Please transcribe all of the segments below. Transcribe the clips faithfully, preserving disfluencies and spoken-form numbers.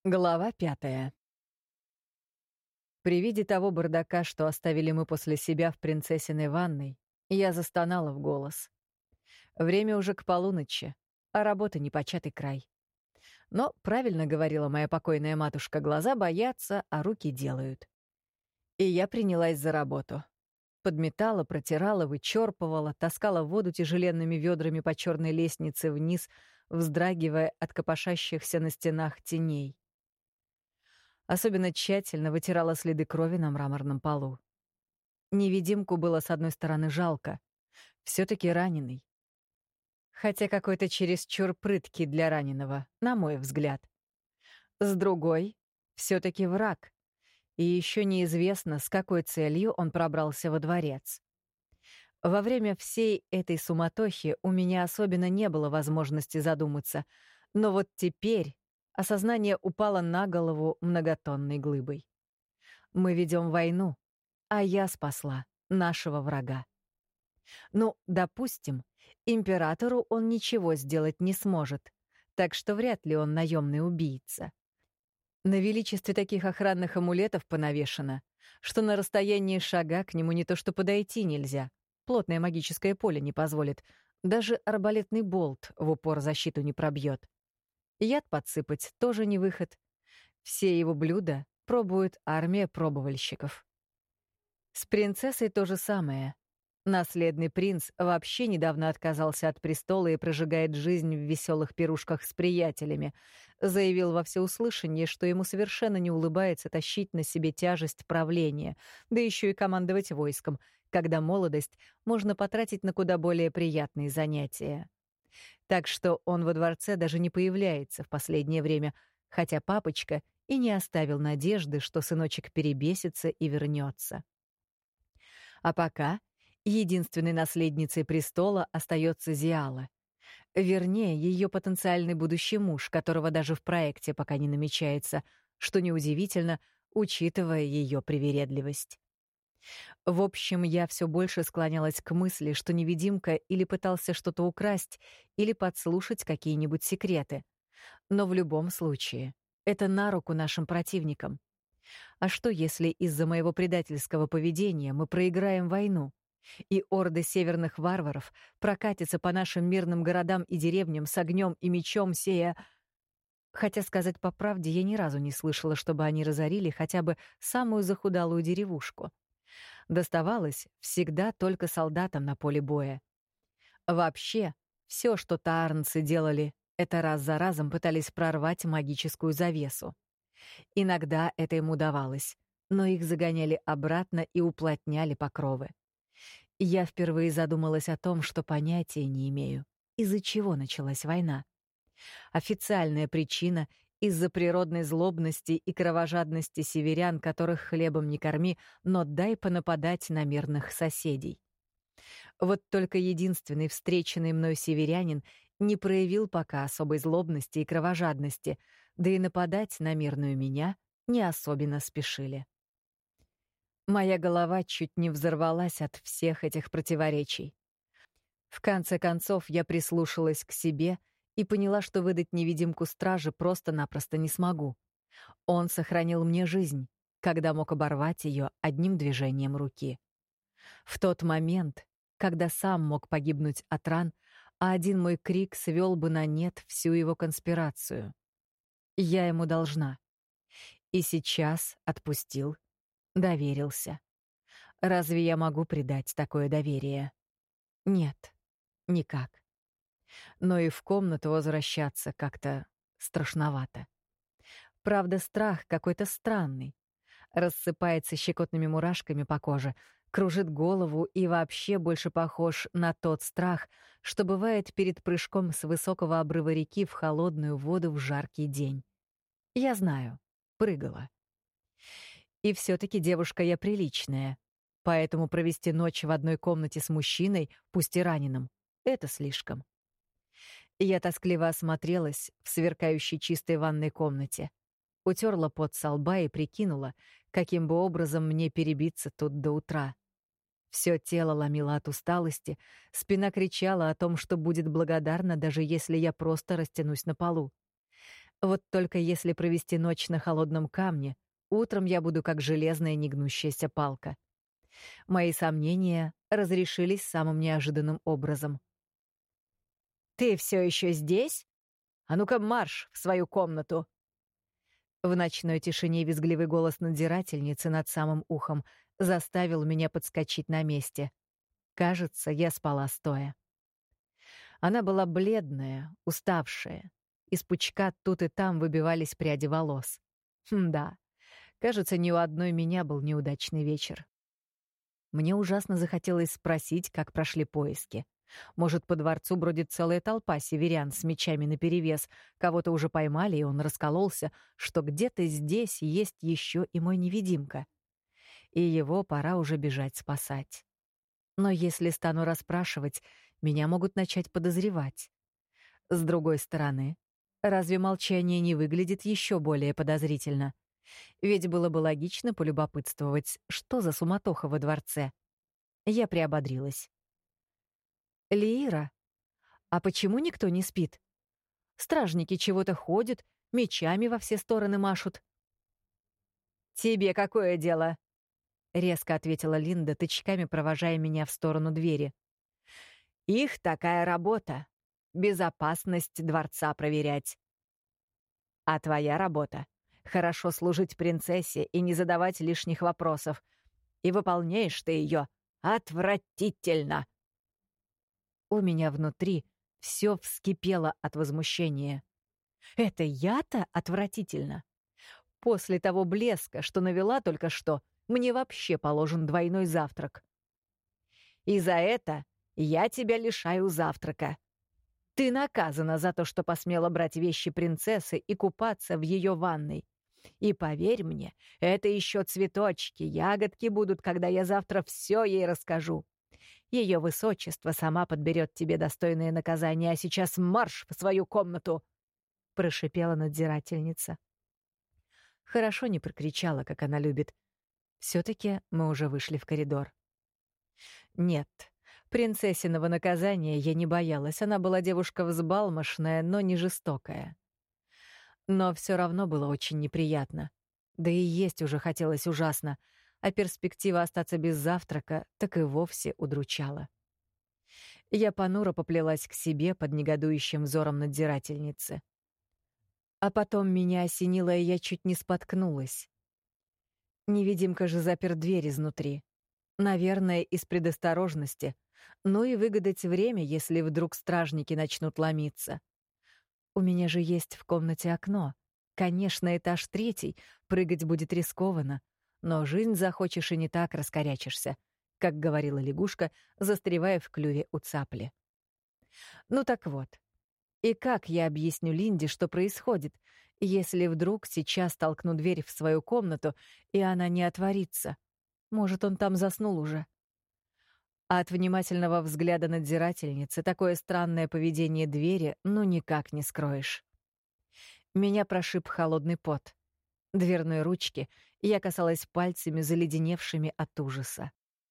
Глава пятая. При виде того бардака, что оставили мы после себя в принцессиной ванной, я застонала в голос. Время уже к полуночи, а работа непочатый край. Но правильно говорила моя покойная матушка: глаза боятся, а руки делают. И я принялась за работу. Подметала, протирала, вычерпывала, таскала воду тяжеленными ведрами по черной лестнице вниз, вздрагивая от копошащихся на стенах теней. Особенно тщательно вытирала следы крови на мраморном полу. Невидимку было, с одной стороны, жалко. Все-таки раненый. Хотя какой-то чересчур прыткий для раненого, на мой взгляд. С другой, все-таки враг. И еще неизвестно, с какой целью он пробрался во дворец. Во время всей этой суматохи у меня особенно не было возможности задуматься. Но вот теперь осознание упало на голову многотонной глыбой. Мы ведем войну, а я спасла нашего врага. Ну, допустим, императору он ничего сделать не сможет, так что вряд ли он наемный убийца. На величестве таких охранных амулетов понавешено, что на расстоянии шага к нему не то что подойти нельзя, плотное магическое поле не позволит, даже арбалетный болт в упор защиту не пробьет. Яд подсыпать тоже не выход. Все его блюда пробует армия пробовальщиков. С принцессой то же самое. Наследный принц вообще недавно отказался от престола и прожигает жизнь в веселых пирушках с приятелями. Заявил во всеуслышание, что ему совершенно не улыбается тащить на себе тяжесть правления, да еще и командовать войском, когда молодость можно потратить на куда более приятные занятия. Так что он во дворце даже не появляется в последнее время, хотя папочка и не оставил надежды, что сыночек перебесится и вернется. А пока единственной наследницей престола остается Зиала. Вернее, ее потенциальный будущий муж, которого даже в проекте пока не намечается, что неудивительно, учитывая ее привередливость. В общем, я все больше склонялась к мысли, что невидимка или пытался что-то украсть, или подслушать какие-нибудь секреты. Но в любом случае, это на руку нашим противникам. А что, если из-за моего предательского поведения мы проиграем войну, и орды северных варваров прокатятся по нашим мирным городам и деревням с огнем и мечом, сея... Хотя, сказать по правде, я ни разу не слышала, чтобы они разорили хотя бы самую захудалую деревушку. Доставалось всегда только солдатам на поле боя. Вообще, все, что таарнцы делали, это раз за разом пытались прорвать магическую завесу. Иногда это им удавалось, но их загоняли обратно и уплотняли покровы. Я впервые задумалась о том, что понятия не имею, из-за чего началась война. Официальная причина — из-за природной злобности и кровожадности северян, которых хлебом не корми, но дай понападать на мирных соседей. Вот только единственный встреченный мной северянин не проявил пока особой злобности и кровожадности, да и нападать на мирную меня не особенно спешили. Моя голова чуть не взорвалась от всех этих противоречий. В конце концов, я прислушалась к себе и поняла, что выдать невидимку стражи просто-напросто не смогу. Он сохранил мне жизнь, когда мог оборвать ее одним движением руки. В тот момент, когда сам мог погибнуть от ран, а один мой крик свел бы на нет всю его конспирацию. Я ему должна. И сейчас отпустил, доверился. Разве я могу предать такое доверие? Нет, никак. Но и в комнату возвращаться как-то страшновато. Правда, страх какой-то странный. Рассыпается щекотными мурашками по коже, кружит голову и вообще больше похож на тот страх, что бывает перед прыжком с высокого обрыва реки в холодную воду в жаркий день. Я знаю, прыгала. И все-таки девушка я приличная, поэтому провести ночь в одной комнате с мужчиной, пусть и раненым, это слишком. Я тоскливо осмотрелась в сверкающей чистой ванной комнате, утерла пот со лба и прикинула, каким бы образом мне перебиться тут до утра. Все тело ломило от усталости, спина кричала о том, что будет благодарна, даже если я просто растянусь на полу. Вот только если провести ночь на холодном камне, утром я буду как железная негнущаяся палка. Мои сомнения разрешились самым неожиданным образом. «Ты все еще здесь? А ну-ка марш в свою комнату!» В ночной тишине визгливый голос надзирательницы над самым ухом заставил меня подскочить на месте. Кажется, я спала стоя. Она была бледная, уставшая. Из пучка тут и там выбивались пряди волос. Хм, да, кажется, ни у одной меня был неудачный вечер. Мне ужасно захотелось спросить, как прошли поиски. Может, по дворцу бродит целая толпа северян с мечами наперевес, кого-то уже поймали, и он раскололся, что где-то здесь есть еще и мой невидимка. И его пора уже бежать спасать. Но если стану расспрашивать, меня могут начать подозревать. С другой стороны, разве молчание не выглядит еще более подозрительно? Ведь было бы логично полюбопытствовать, что за суматоха во дворце. Я приободрилась. «Лиира, а почему никто не спит? Стражники чего-то ходят, мечами во все стороны машут». «Тебе какое дело?» — резко ответила Линда, тычками провожая меня в сторону двери. «Их такая работа — безопасность дворца проверять. А твоя работа — хорошо служить принцессе и не задавать лишних вопросов. И выполняешь ты ее отвратительно». У меня внутри все вскипело от возмущения. Это я-то отвратительно? После того блеска, что навела только что, мне вообще положен двойной завтрак. И за это я тебя лишаю завтрака. Ты наказана за то, что посмела брать вещи принцессы и купаться в ее ванной. И поверь мне, это еще цветочки, ягодки будут, когда я завтра все ей расскажу. Ее высочество сама подберет тебе достойное наказание, а сейчас марш в свою комнату!» — прошипела надзирательница. Хорошо не прокричала, как она любит. Все-таки мы уже вышли в коридор. Нет, принцессиного наказания я не боялась. Она была девушка взбалмошная, но не жестокая. Но все равно было очень неприятно. Да и есть уже хотелось ужасно, а перспектива остаться без завтрака так и вовсе удручала. Я понуро поплелась к себе под негодующим взором надзирательницы. А потом меня осенило, и я чуть не споткнулась. Невидимка же запер дверь изнутри. Наверное, из предосторожности. Ну и выгадать время, если вдруг стражники начнут ломиться. У меня же есть в комнате окно. Конечно, этаж третий, прыгать будет рискованно. Но жизнь захочешь и не так раскорячишься, как говорила лягушка, застревая в клюве у цапли. Ну так вот. И как я объясню Линде, что происходит, если вдруг сейчас толкну дверь в свою комнату, и она не отворится? Может, он там заснул уже? А от внимательного взгляда надзирательницы такое странное поведение двери ну никак не скроешь. Меня прошиб холодный пот. Дверной ручки я касалась пальцами, заледеневшими от ужаса.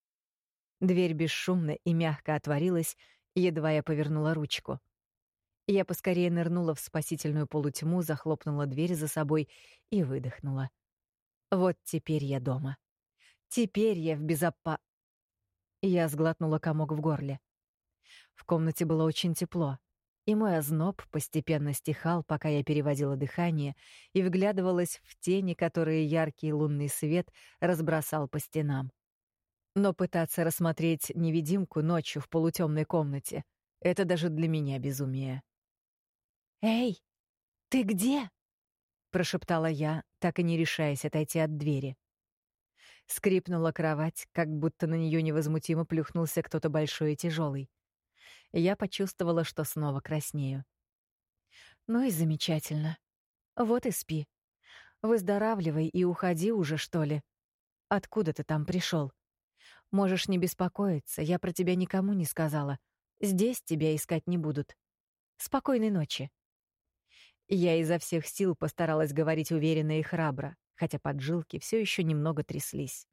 Дверь бесшумно и мягко отворилась, едва я повернула ручку. Я поскорее нырнула в спасительную полутьму, захлопнула дверь за собой и выдохнула. Вот теперь я дома. Теперь я в безопа... Я сглотнула комок в горле. В комнате было очень тепло, и мой озноб постепенно стихал, пока я переводила дыхание и вглядывалась в тени, которые яркий лунный свет разбросал по стенам. Но пытаться рассмотреть невидимку ночью в полутемной комнате — это даже для меня безумие. «Эй, ты где?» — прошептала я, так и не решаясь отойти от двери. Скрипнула кровать, как будто на нее невозмутимо плюхнулся кто-то большой и тяжелый. Я почувствовала, что снова краснею. «Ну и замечательно. Вот и спи. Выздоравливай и уходи уже, что ли. Откуда ты там пришел? Можешь не беспокоиться, я про тебя никому не сказала. Здесь тебя искать не будут. Спокойной ночи». Я изо всех сил постаралась говорить уверенно и храбро, хотя поджилки все еще немного тряслись.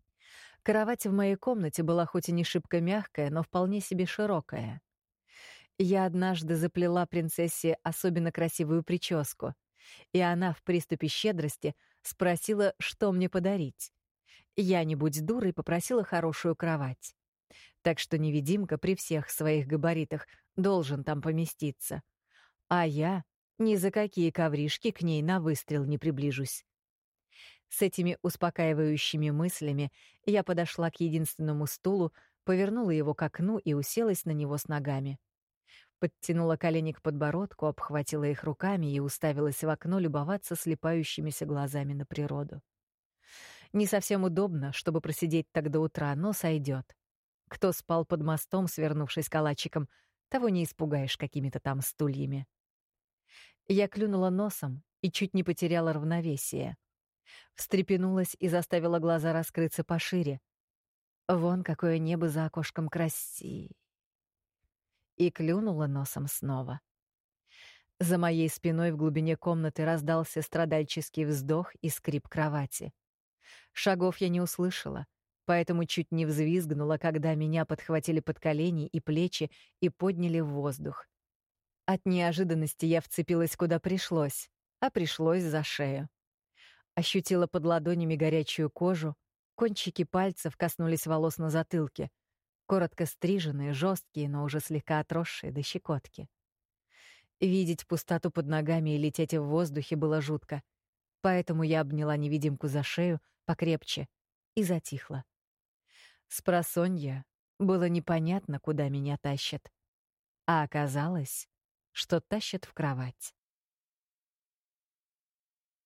Кровать в моей комнате была хоть и не шибко мягкая, но вполне себе широкая. Я однажды заплела принцессе особенно красивую прическу, и она в приступе щедрости спросила, что мне подарить. Я, не будь дурой, попросила хорошую кровать. Так что невидимка при всех своих габаритах должен там поместиться. А я ни за какие ковришки к ней на выстрел не приближусь. С этими успокаивающими мыслями я подошла к единственному стулу, повернула его к окну и уселась на него с ногами. Подтянула колени к подбородку, обхватила их руками и уставилась в окно любоваться слепающимися глазами на природу. Не совсем удобно, чтобы просидеть так до утра, но сойдет. Кто спал под мостом, свернувшись калачиком, того не испугаешь какими-то там стульями. Я клюнула носом и чуть не потеряла равновесие. Встрепенулась и заставила глаза раскрыться пошире. Вон какое небо за окошком краси. И клюнула носом снова. За моей спиной в глубине комнаты раздался страдальческий вздох и скрип кровати. Шагов я не услышала, поэтому чуть не взвизгнула, когда меня подхватили под колени и плечи и подняли в воздух. От неожиданности я вцепилась куда пришлось, а пришлось за шею. Ощутила под ладонями горячую кожу, кончики пальцев коснулись волос на затылке, коротко стриженные, жесткие, но уже слегка отросшие до щекотки. Видеть пустоту под ногами и лететь в воздухе было жутко, поэтому я обняла невидимку за шею покрепче и затихла. Спросонья было непонятно, куда меня тащат, а оказалось, что тащат в кровать.